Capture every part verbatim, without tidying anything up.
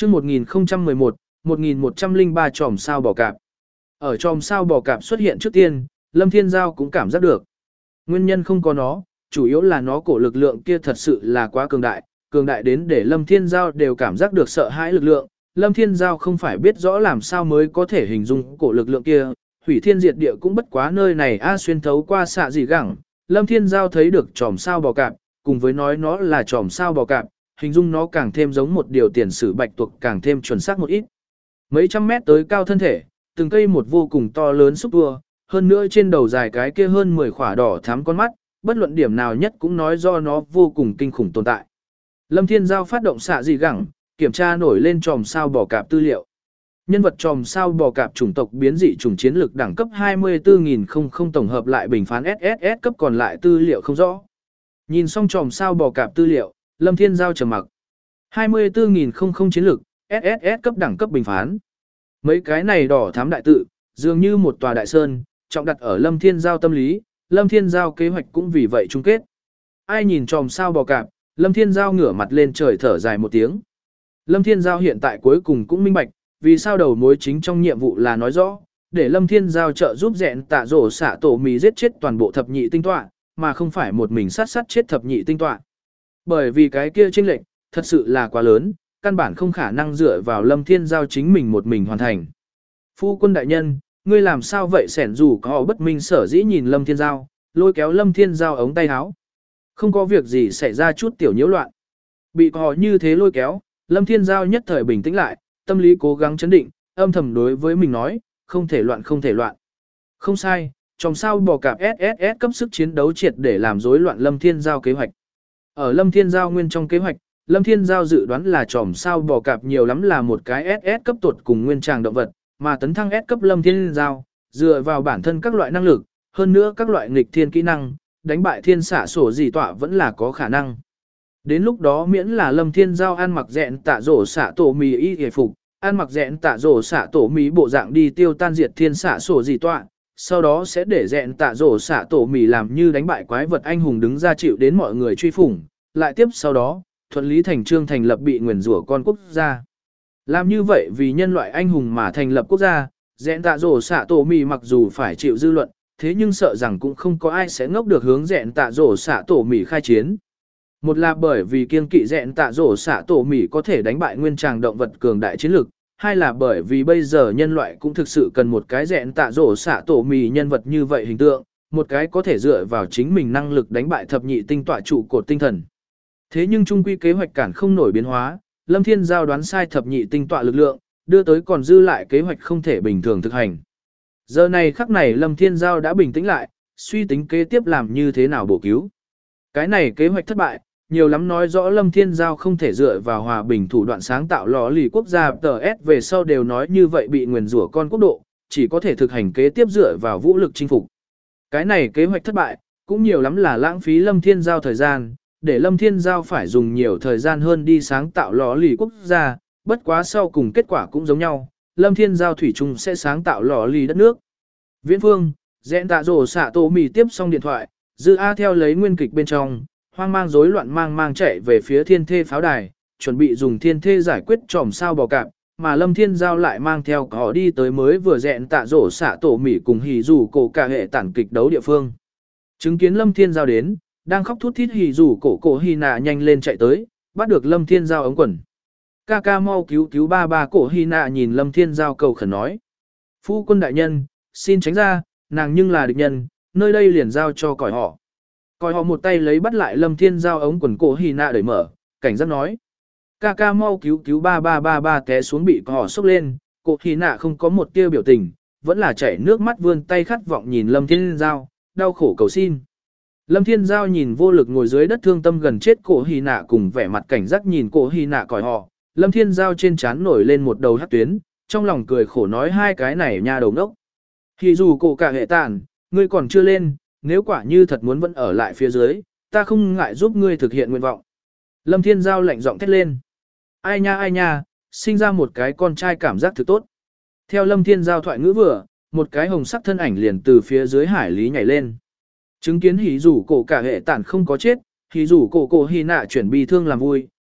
Chương một nghìn không trăm mười một, một nghìn một trăm lẻ ba chòm sao bò cạp. Ở chòm sao bò cạp xuất hiện trước tiên, Lâm Thiên Giao cũng cảm giác được. Nguyên nhân không có nó, chủ yếu là nó cổ lực lượng kia thật sự là quá cường đại, cường đại đến để Lâm Thiên Giao đều cảm giác được sợ hãi lực lượng. Lâm Thiên Giao không phải biết rõ làm sao mới có thể hình dung cổ lực lượng kia, hủy thiên diệt địa cũng bất quá nơi này a xuyên thấu qua xạ gì gẳng. Lâm Thiên Giao thấy được chòm sao bò cạp, cùng với nói nó là chòm sao bò cạp, hình dung nó càng thêm giống một điều tiền sử bạch tuộc càng thêm chuẩn xác một ít. Mấy trăm mét tới cao thân thể, từng cây một vô cùng to lớn xúc tua, hơn nữa trên đầu dài cái kia hơn mười khỏa đỏ thắm con mắt, bất luận điểm nào nhất cũng nói do nó vô cùng kinh khủng tồn tại. Lâm Thiên Giao phát động xạ dị gẳng, kiểm tra nổi lên chòm sao bò cạp tư liệu. Nhân vật chòm sao bò cạp chủng tộc biến dị chủng chiến lực đẳng cấp hai mươi tư nghìn tổng hợp lại bình phán ét ét ét cấp còn lại tư liệu không rõ. Nhìn xong chòm sao bò cạp tư liệu, Lâm Thiên Giao trầm mặc. hai mươi tư nghìn chiến lực, ét ét ét cấp đẳng cấp bình phán. Mấy cái này đỏ thắm đại tự, dường như một tòa đại sơn, trọng đặt ở Lâm Thiên Giao tâm lý, Lâm Thiên Giao kế hoạch cũng vì vậy chung kết. Ai nhìn chòm sao bò cạp, Lâm Thiên Giao ngửa mặt lên trời thở dài một tiếng. Lâm Thiên Giao hiện tại cuối cùng cũng minh bạch, vì sao đầu mối chính trong nhiệm vụ là nói rõ, để Lâm Thiên Giao trợ giúp dẹn tạ rổ xạ tổ mì giết chết toàn bộ thập nhị tinh tọa, mà không phải một mình sát sát chết thập nhị tinh tọa. Bởi vì cái kia chênh lệch thật sự là quá lớn, căn bản không khả năng dựa vào Lâm Thiên Giao chính mình một mình hoàn thành. Phu quân đại nhân, ngươi làm sao vậy? Sẻn dù có bất minh sở dĩ nhìn Lâm Thiên Giao, lôi kéo Lâm Thiên Giao ống tay áo. Không có việc gì xảy ra chút tiểu nhiễu loạn. Bị họ như thế lôi kéo, Lâm Thiên Giao nhất thời bình tĩnh lại, tâm lý cố gắng chấn định, âm thầm đối với mình nói, không thể loạn không thể loạn. Không sai, trong sao bò cạp ét ét ét cấp sức chiến đấu triệt để làm rối loạn Lâm Thiên Giao kế hoạch. Ở Lâm Thiên Giao nguyên trong kế hoạch, Lâm Thiên Giao dự đoán là chòm sao bò cạp nhiều lắm là một cái ét ét cấp tuột cùng nguyên tràng động vật, mà tấn thăng S cấp Lâm Thiên Giao, dựa vào bản thân các loại năng lực, hơn nữa các loại nghịch thiên kỹ năng, đánh bại thiên xạ sổ gì tọa vẫn là có khả năng. Đến lúc đó miễn là Lâm Thiên Giao ăn mặc dẹn tạ rổ xạ tổ mì y hề phục, ăn mặc dẹn tạ rổ xạ tổ mì bộ dạng đi tiêu tan diệt thiên xạ sổ gì tọa, sau đó sẽ để dẹn tạ rổ xạ tổ mì làm như đánh bại quái vật anh hùng đứng ra chịu đến mọi người truy phủng, lại tiếp sau đó, thuận lý thành trương thành lập bị nguyền rủa con quốc gia. Làm như vậy vì nhân loại anh hùng mà thành lập quốc gia, dẹn tạ rổ xạ tổ mì mặc dù phải chịu dư luận, thế nhưng sợ rằng cũng không có ai sẽ ngốc được hướng dẹn tạ rổ xạ tổ mì khai chiến. Một là bởi vì kiên kỵ dẹn tạ rổ xạ tổ mì có thể đánh bại nguyên tràng động vật cường đại chiến lực, hai là bởi vì bây giờ nhân loại cũng thực sự cần một cái dẹn tạ rổ xạ tổ mì nhân vật như vậy hình tượng, một cái có thể dựa vào chính mình năng lực đánh bại thập nhị tinh tọa trụ cột tinh thần. Thế nhưng trung quy kế hoạch cản không nổi biến hóa, Lâm Thiên Giao đoán sai thập nhị tinh tọa lực lượng, đưa tới còn dư lại kế hoạch không thể bình thường thực hành. Giờ này khắc này Lâm Thiên Giao đã bình tĩnh lại, suy tính kế tiếp làm như thế nào bổ cứu. Cái này kế hoạch thất bại, nhiều lắm nói rõ Lâm Thiên Giao không thể dựa vào hòa bình thủ đoạn sáng tạo lò lì quốc gia tờ S về sau đều nói như vậy bị nguyền rủa con quốc độ, chỉ có thể thực hành kế tiếp dựa vào vũ lực chinh phục. Cái này kế hoạch thất bại, cũng nhiều lắm là lãng phí Lâm Thiên Giao thời gian, để Lâm Thiên Giao phải dùng nhiều thời gian hơn đi sáng tạo lò lì quốc gia, bất quá sau cùng kết quả cũng giống nhau, Lâm Thiên Giao thủy chung sẽ sáng tạo lò lì đất nước. Viễn Phương, dẹn tạ rổ xạ tổ mì tiếp xong điện thoại, Dư A theo lấy nguyên kịch bên trong, hoang mang rối loạn mang mang chạy về phía thiên thê pháo đài, chuẩn bị dùng thiên thê giải quyết tròm sao bò cạp, mà Lâm Thiên Giao lại mang theo họ đi tới mới vừa dẹn tạ rổ xạ tổ mì cùng hỉ dù cổ cả hệ tản kịch đấu địa phương. Chứng kiến Lâm Thiên Giao đến, đang khóc thút thít hỉ dù cổ cổ hy nạ nhanh lên chạy tới, bắt được Lâm Thiên Giao ống quần. Ca ca mau cứu cứu ba ba cổ hy nạ nhìn Lâm Thiên Giao cầu khẩn nói. Phu quân đại nhân, xin tránh ra, nàng nhưng là địch nhân, nơi đây liền giao cho còi họ. Còi họ một tay lấy bắt lại Lâm Thiên Giao ống quần cổ hy nạ đẩy mở, cảnh giác nói. Ca ca mau cứu cứu ba ba ba ba té xuống bị còi họ sốc lên, cổ hy nạ không có một tia biểu tình, vẫn là chảy nước mắt vươn tay khát vọng nhìn Lâm Thiên Giao, đau khổ cầu xin. Lâm Thiên Giao nhìn vô lực ngồi dưới đất thương tâm gần chết cổ hy nạ cùng vẻ mặt cảnh giác nhìn cổ hy nạ còi họ, Lâm Thiên Giao trên trán nổi lên một đầu hắc tuyến, trong lòng cười khổ nói hai cái này nha đầu ngốc. Thì dù cổ cả hệ tàn, ngươi còn chưa lên, nếu quả như thật muốn vẫn ở lại phía dưới, ta không ngại giúp ngươi thực hiện nguyện vọng. Lâm Thiên Giao lạnh giọng thét lên. Ai nha ai nha, sinh ra một cái con trai cảm giác thực tốt. Theo Lâm Thiên Giao thoại ngữ vừa, một cái hồng sắc thân ảnh liền từ phía dưới hải lý nhảy lên. Chứng kiến hỉ rủ cổ cả hệ tản không có chết, hỉ rủ cổ cổ hy nạ chuyển bi thương làm vui,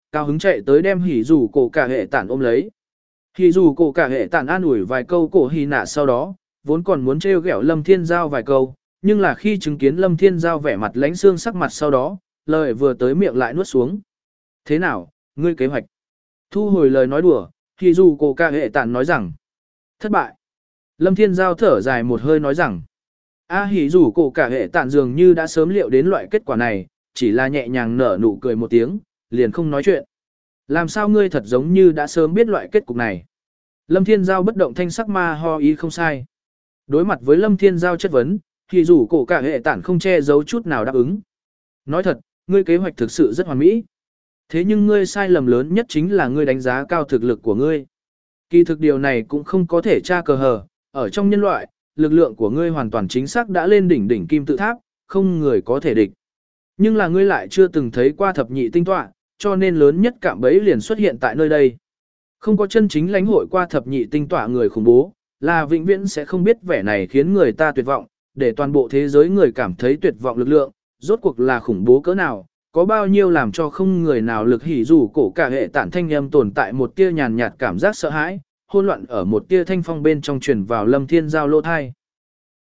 cao hứng chạy tới đem hỉ rủ cổ cả hệ tản ôm lấy. Hỉ rủ cổ cả hệ tản an ủi vài câu cổ hỉ nạ sau đó, vốn còn muốn trêu ghẹo Lâm Thiên Giao vài câu, nhưng là khi chứng kiến Lâm Thiên Giao vẻ mặt lãnh xương sắc mặt sau đó, lời vừa tới miệng lại nuốt xuống. Thế nào, ngươi kế hoạch? Thu hồi lời nói đùa, hỉ rủ cổ cả hệ tản nói rằng, thất bại. Lâm Thiên Giao thở dài một hơi nói rằng, A hỉ rủ cổ cả hệ tản dường như đã sớm liệu đến loại kết quả này, chỉ là nhẹ nhàng nở nụ cười một tiếng, liền không nói chuyện. Làm sao ngươi thật giống như đã sớm biết loại kết cục này? Lâm Thiên Giao bất động thanh sắc ma ho ý không sai. Đối mặt với Lâm Thiên Giao chất vấn, hỉ rủ cổ cả hệ tản không che giấu chút nào đáp ứng. Nói thật, ngươi kế hoạch thực sự rất hoàn mỹ. Thế nhưng ngươi sai lầm lớn nhất chính là ngươi đánh giá cao thực lực của ngươi. Kỳ thực điều này cũng không có thể tra cờ hờ, ở trong nhân loại, lực lượng của ngươi hoàn toàn chính xác đã lên đỉnh đỉnh kim tự tháp, không người có thể địch. Nhưng là ngươi lại chưa từng thấy qua thập nhị tinh tọa, cho nên lớn nhất cạm bẫy liền xuất hiện tại nơi đây. Không có chân chính lãnh hội qua thập nhị tinh tọa người khủng bố, là vĩnh viễn sẽ không biết vẻ này khiến người ta tuyệt vọng, để toàn bộ thế giới người cảm thấy tuyệt vọng lực lượng, rốt cuộc là khủng bố cỡ nào, có bao nhiêu làm cho không người nào lực hỉ rủ cổ cả hệ tản thanh âm tồn tại một tia nhàn nhạt cảm giác sợ hãi, hỗn loạn ở một tia thanh phong bên trong truyền vào Lâm Thiên Giao lỗ thai.